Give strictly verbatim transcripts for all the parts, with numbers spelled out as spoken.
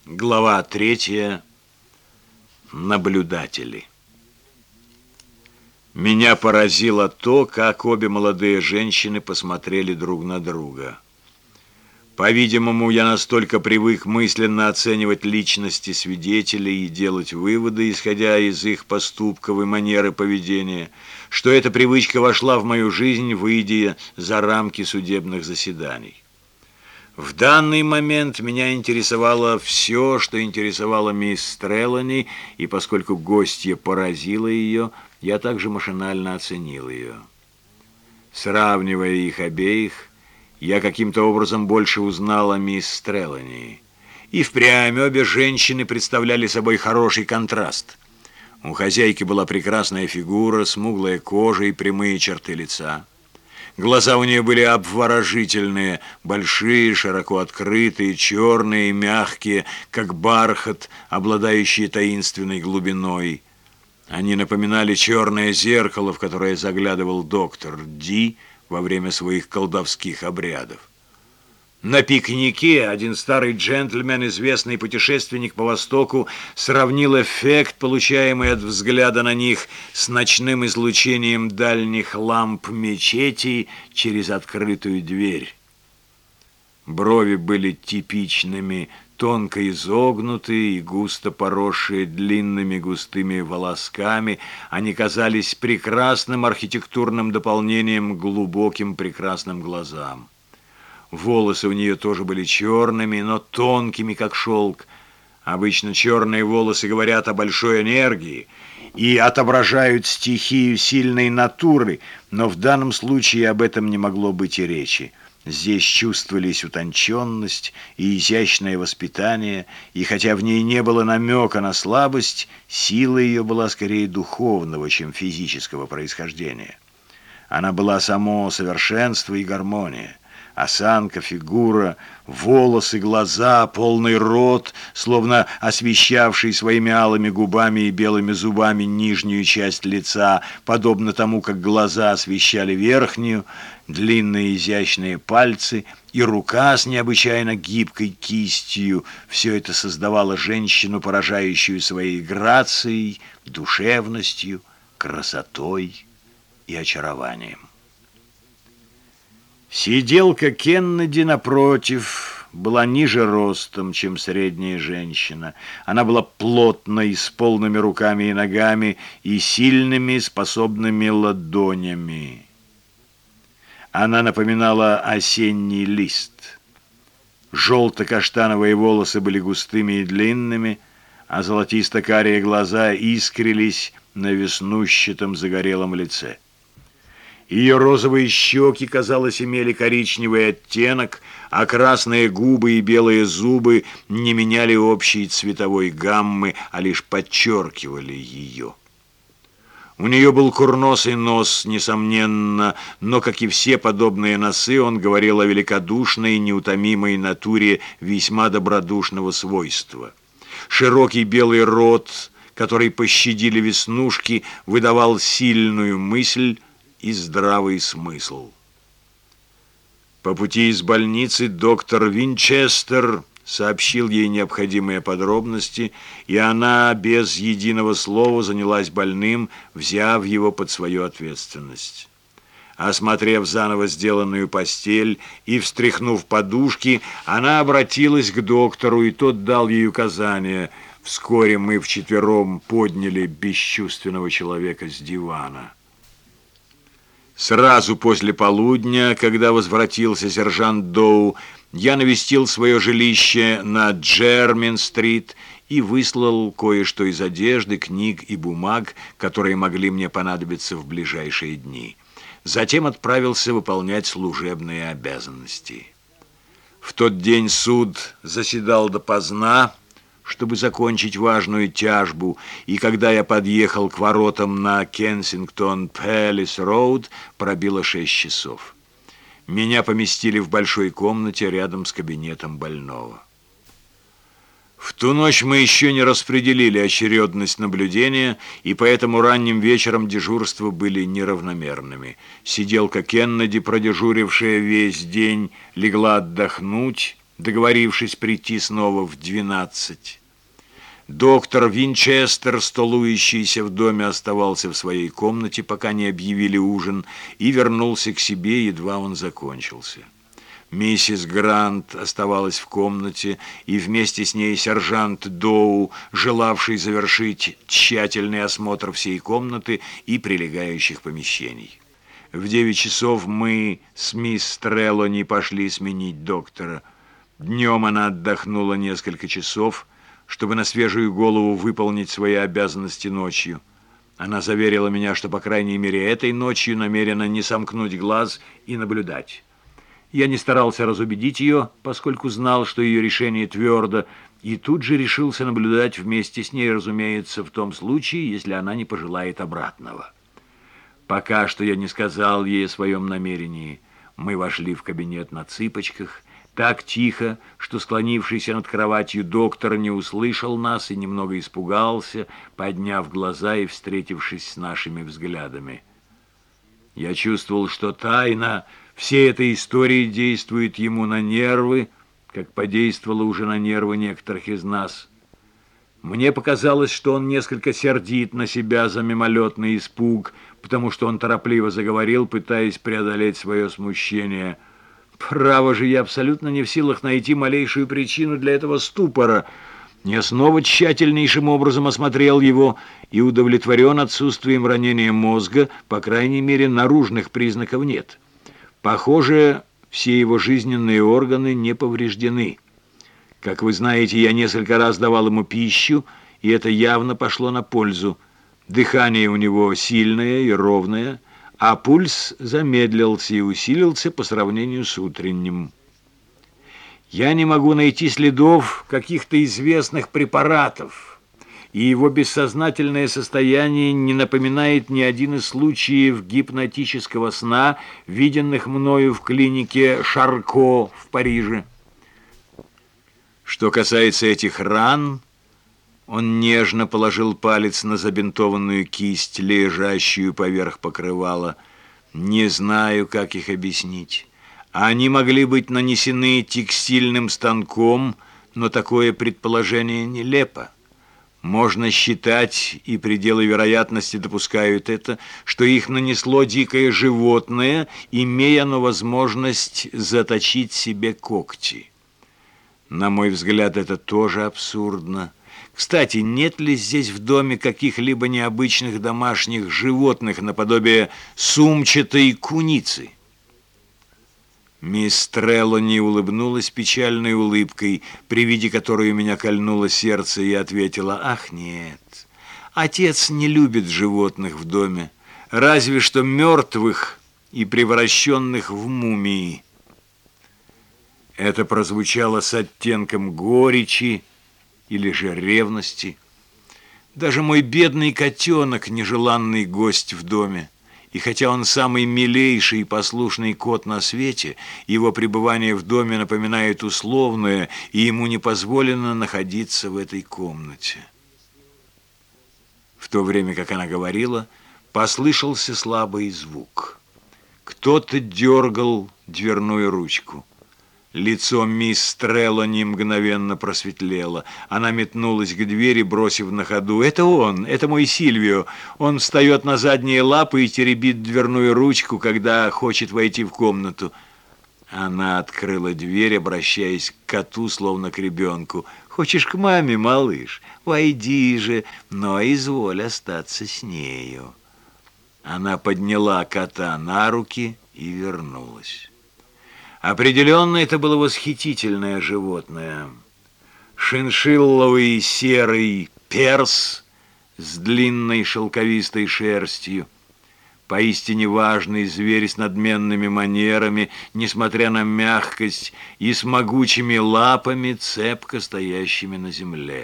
Глава третья. Наблюдатели. Меня поразило то, как обе молодые женщины посмотрели друг на друга. По-видимому, я настолько привык мысленно оценивать личности свидетелей и делать выводы, исходя из их поступков и манеры поведения, что эта привычка вошла в мою жизнь, выйдя за рамки судебных заседаний. В данный момент меня интересовало все, что интересовало мисс Трелани, и поскольку гостья поразила ее, я также машинально оценил ее. Сравнивая их обеих, я каким-то образом больше узнал о мисс Трелани. И впрямь обе женщины представляли собой хороший контраст. У хозяйки была прекрасная фигура, смуглая кожа и прямые черты лица. Глаза у нее были обворожительные, большие, широко открытые, черные и мягкие, как бархат, обладающие таинственной глубиной. Они напоминали черное зеркало, в которое заглядывал доктор Ди во время своих колдовских обрядов. На пикнике один старый джентльмен, известный путешественник по Востоку, сравнил эффект, получаемый от взгляда на них, с ночным излучением дальних ламп мечетей через открытую дверь. Брови были типичными, тонко изогнутые и густо поросшие длинными густыми волосками. Они казались прекрасным архитектурным дополнением к глубоким прекрасным глазам. Волосы у нее тоже были черными, но тонкими, как шелк. Обычно черные волосы говорят о большой энергии и отображают стихию сильной натуры, но в данном случае об этом не могло быть и речи. Здесь чувствовались утонченность и изящное воспитание, и хотя в ней не было намека на слабость, сила ее была скорее духовного, чем физического происхождения. Она была само совершенство и гармония. Осанка, фигура, волосы, глаза, полный рот, словно освещавший своими алыми губами и белыми зубами нижнюю часть лица, подобно тому, как глаза освещали верхнюю, длинные изящные пальцы и рука с необычайно гибкой кистью. Все это создавало женщину, поражающую своей грацией, душевностью, красотой и очарованием. Сиделка Кеннеди, напротив, была ниже ростом, чем средняя женщина. Она была плотной, с полными руками и ногами и сильными, способными ладонями. Она напоминала осенний лист. Желто-каштановые волосы были густыми и длинными, а золотисто-карие глаза искрились на веснущатом загорелом лице. Ее розовые щеки, казалось, имели коричневый оттенок, а красные губы и белые зубы не меняли общей цветовой гаммы, а лишь подчеркивали ее. У нее был курносый нос, несомненно, но, как и все подобные носы, он говорил о великодушной и неутомимой натуре весьма добродушного свойства. Широкий белый рот, который пощадили веснушки, выдавал сильную мысль и здравый смысл. По пути из больницы доктор Винчестер сообщил ей необходимые подробности, и она без единого слова занялась больным, взяв его под свою ответственность. Осмотрев заново сделанную постель и встряхнув подушки, она обратилась к доктору, и тот дал ей указания. Вскоре мы вчетвером подняли бесчувственного человека с дивана. Сразу после полудня, когда возвратился сержант Доу, я навестил свое жилище на Джермин-стрит и выслал кое-что из одежды, книг и бумаг, которые могли мне понадобиться в ближайшие дни. Затем отправился выполнять служебные обязанности. В тот день суд заседал допоздна, чтобы закончить важную тяжбу, и когда я подъехал к воротам на Кенсингтон-Пэлис-роуд, пробило шесть часов. Меня поместили в большой комнате рядом с кабинетом больного. В ту ночь мы еще не распределили очередность наблюдения, и поэтому ранним вечером дежурства были неравномерными. Сиделка Кеннеди, продежурившая весь день, легла отдохнуть, договорившись прийти снова в двенадцать. Доктор Винчестер, столующийся в доме, оставался в своей комнате, пока не объявили ужин, и вернулся к себе, едва он закончился. Миссис Грант оставалась в комнате, и вместе с ней сержант Доу, желавший завершить тщательный осмотр всей комнаты и прилегающих помещений. В девять часов мы с мисс Трелони пошли сменить доктора. Днем она отдохнула несколько часов, чтобы на свежую голову выполнить свои обязанности ночью. Она заверила меня, что, по крайней мере, этой ночью намерена не сомкнуть глаз и наблюдать. Я не старался разубедить ее, поскольку знал, что ее решение твердо, и тут же решился наблюдать вместе с ней, разумеется, в том случае, если она не пожелает обратного. Пока что я не сказал ей о своем намерении. Мы вошли в кабинет на цыпочках, так тихо, что склонившийся над кроватью доктор не услышал нас и немного испугался, подняв глаза и встретившись с нашими взглядами. Я чувствовал, что тайна всей этой истории действует ему на нервы, как подействовала уже на нервы некоторых из нас. Мне показалось, что он несколько сердит на себя за мимолетный испуг, потому что он торопливо заговорил, пытаясь преодолеть свое смущение. Право же, я абсолютно не в силах найти малейшую причину для этого ступора. Я снова тщательнейшим образом осмотрел его и удовлетворен отсутствием ранения мозга, по крайней мере, наружных признаков нет. Похоже, все его жизненные органы не повреждены. Как вы знаете, я несколько раз давал ему пищу, и это явно пошло на пользу. Дыхание у него сильное и ровное, а пульс замедлился и усилился по сравнению с утренним. Я не могу найти следов каких-то известных препаратов, и его бессознательное состояние не напоминает ни один из случаев гипнотического сна, виденных мною в клинике Шарко в Париже. Что касается этих ран, он нежно положил палец на забинтованную кисть, лежащую поверх покрывала. Не знаю, как их объяснить. Они могли быть нанесены текстильным станком, но такое предположение нелепо. Можно считать, и пределы вероятности допускают это, что их нанесло дикое животное, имея оно возможность заточить себе когти. На мой взгляд, это тоже абсурдно. Кстати, нет ли здесь в доме каких-либо необычных домашних животных наподобие сумчатой куницы? Мисс Трелони улыбнулась печальной улыбкой, при виде которой у меня кольнуло сердце, и ответила: «Ах, нет, отец не любит животных в доме, разве что мертвых и превращенных в мумии». Это прозвучало с оттенком горечи или же ревности. Даже мой бедный котенок — нежеланный гость в доме. И хотя он самый милейший и послушный кот на свете, его пребывание в доме напоминает условное, и ему не позволено находиться в этой комнате. В то время, как она говорила, послышался слабый звук. Кто-то дергал дверную ручку. Лицо мисс Трелони мгновенно просветлело. Она метнулась к двери, бросив на ходу: «Это он, это мой Сильвио. Он встает на задние лапы и теребит дверную ручку, когда хочет войти в комнату». Она открыла дверь, обращаясь к коту, словно к ребенку. «Хочешь к маме, малыш? Войди же, но изволь остаться с нею». Она подняла кота на руки и вернулась. Определенно, это было восхитительное животное. Шиншилловый серый перс с длинной шелковистой шерстью. Поистине важный зверь с надменными манерами, несмотря на мягкость, и с могучими лапами, цепко стоящими на земле.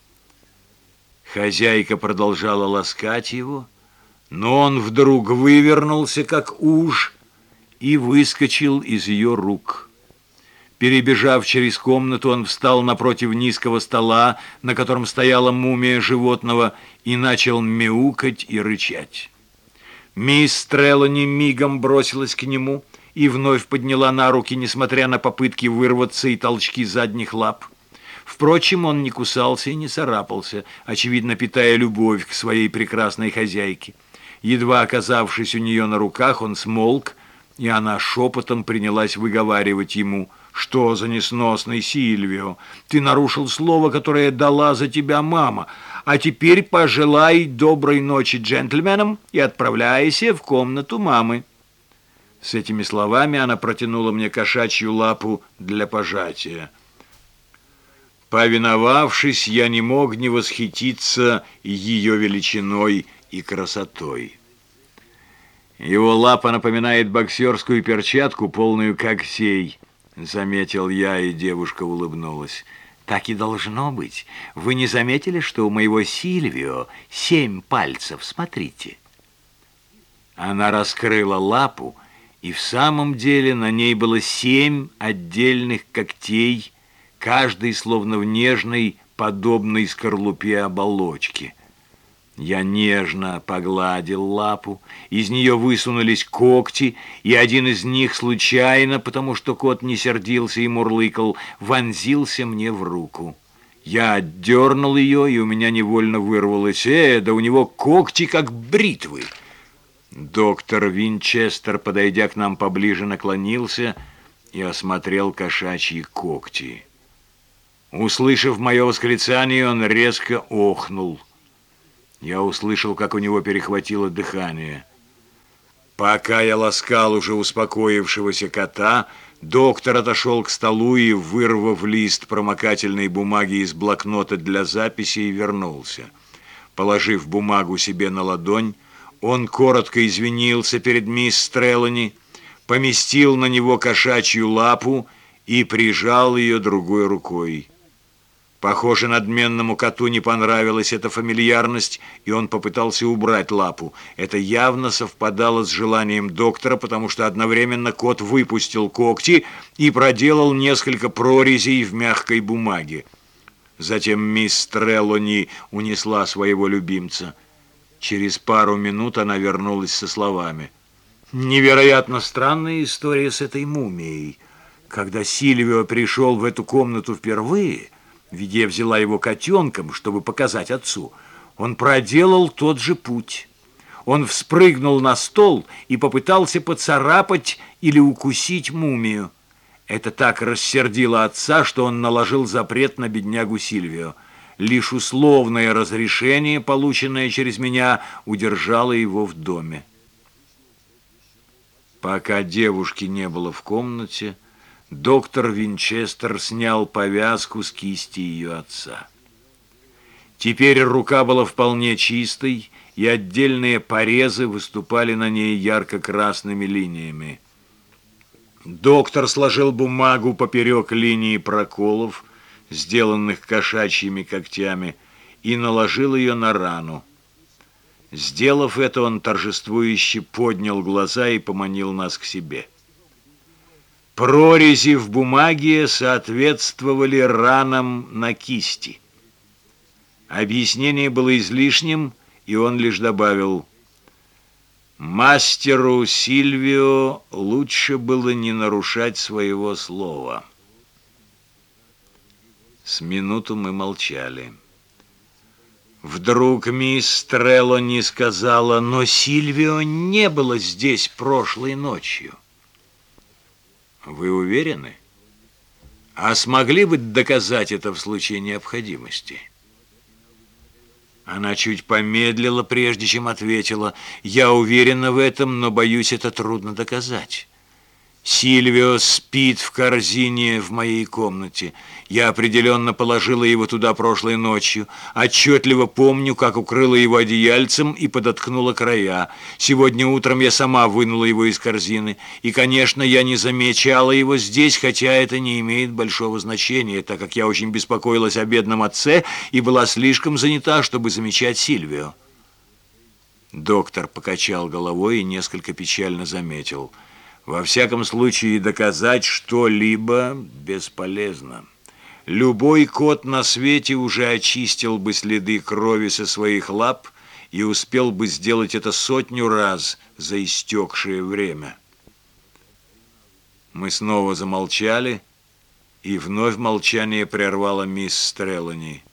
Хозяйка продолжала ласкать его, но он вдруг вывернулся, как уж, и выскочил из ее рук. Перебежав через комнату, он встал напротив низкого стола, на котором стояла мумия животного, и начал мяукать и рычать. Мисс Трелони мигом бросилась к нему и вновь подняла на руки, несмотря на попытки вырваться и толчки задних лап. Впрочем, он не кусался и не царапался, очевидно, питая любовь к своей прекрасной хозяйке. Едва оказавшись у нее на руках, он смолк, и она шепотом принялась выговаривать ему: «Что за несносный Сильвио? Ты нарушил слово, которое дала за тебя мама. А теперь пожелай доброй ночи джентльменам и отправляйся в комнату мамы». С этими словами она протянула мне кошачью лапу для пожатия. Повиновавшись, я не мог не восхититься ее величиной и красотой. «Его лапа напоминает боксерскую перчатку, полную когтей», — заметил я, и девушка улыбнулась. «Так и должно быть. Вы не заметили, что у моего Сильвио семь пальцев? Смотрите». Она раскрыла лапу, и в самом деле на ней было семь отдельных когтей, каждый словно в нежной, подобной скорлупе оболочки. Я нежно погладил лапу, из нее высунулись когти, и один из них случайно, потому что кот не сердился и мурлыкал, вонзился мне в руку. Я отдернул ее, и у меня невольно вырвалось: «Э, да у него когти как бритвы!» Доктор Винчестер, подойдя к нам поближе, наклонился и осмотрел кошачьи когти. Услышав мое восклицание, он резко охнул. Я услышал, как у него перехватило дыхание. Пока я ласкал уже успокоившегося кота, доктор отошел к столу и, вырвав лист промокательной бумаги из блокнота для записей, вернулся. Положив бумагу себе на ладонь, он коротко извинился перед мисс Трелани, поместил на него кошачью лапу и прижал ее другой рукой. Похоже, надменному коту не понравилась эта фамильярность, и он попытался убрать лапу. Это явно совпадало с желанием доктора, потому что одновременно кот выпустил когти и проделал несколько прорезей в мягкой бумаге. Затем мисс Трелани унесла своего любимца. Через пару минут она вернулась со словами: «Невероятно странная история с этой мумией. Когда Сильвио пришел в эту комнату впервые, ведь я взяла его котенком, чтобы показать отцу, он проделал тот же путь. Он вспрыгнул на стол и попытался поцарапать или укусить мумию. Это так рассердило отца, что он наложил запрет на беднягу Сильвио. Лишь условное разрешение, полученное через меня, удержало его в доме». Пока девушки не было в комнате, доктор Винчестер снял повязку с кисти ее отца. Теперь рука была вполне чистой, и отдельные порезы выступали на ней ярко-красными линиями. Доктор сложил бумагу поперек линии проколов, сделанных кошачьими когтями, и наложил ее на рану. Сделав это, он торжествующе поднял глаза и поманил нас к себе. Прорези в бумаге соответствовали ранам на кисти. Объяснение было излишним, и он лишь добавил: «Мастеру Сильвио лучше было не нарушать своего слова». С минуту мы молчали. Вдруг мисс Трелани сказала: «Но Сильвио не было здесь прошлой ночью». «Вы уверены? А смогли бы доказать это в случае необходимости?» Она чуть помедлила, прежде чем ответила: «Я уверена в этом, но, боюсь, это трудно доказать. Сильвио спит в корзине в моей комнате. Я определенно положила его туда прошлой ночью. Отчетливо помню, как укрыла его одеяльцем и подоткнула края. Сегодня утром я сама вынула его из корзины. И, конечно, я не замечала его здесь, хотя это не имеет большого значения, так как я очень беспокоилась о бедном отце и была слишком занята, чтобы замечать Сильвио». Доктор покачал головой и несколько печально заметил: «Во всяком случае, доказать что-либо бесполезно. Любой кот на свете уже очистил бы следы крови со своих лап и успел бы сделать это сотню раз за истекшее время». Мы снова замолчали, и вновь молчание прервала мисс Стреллани.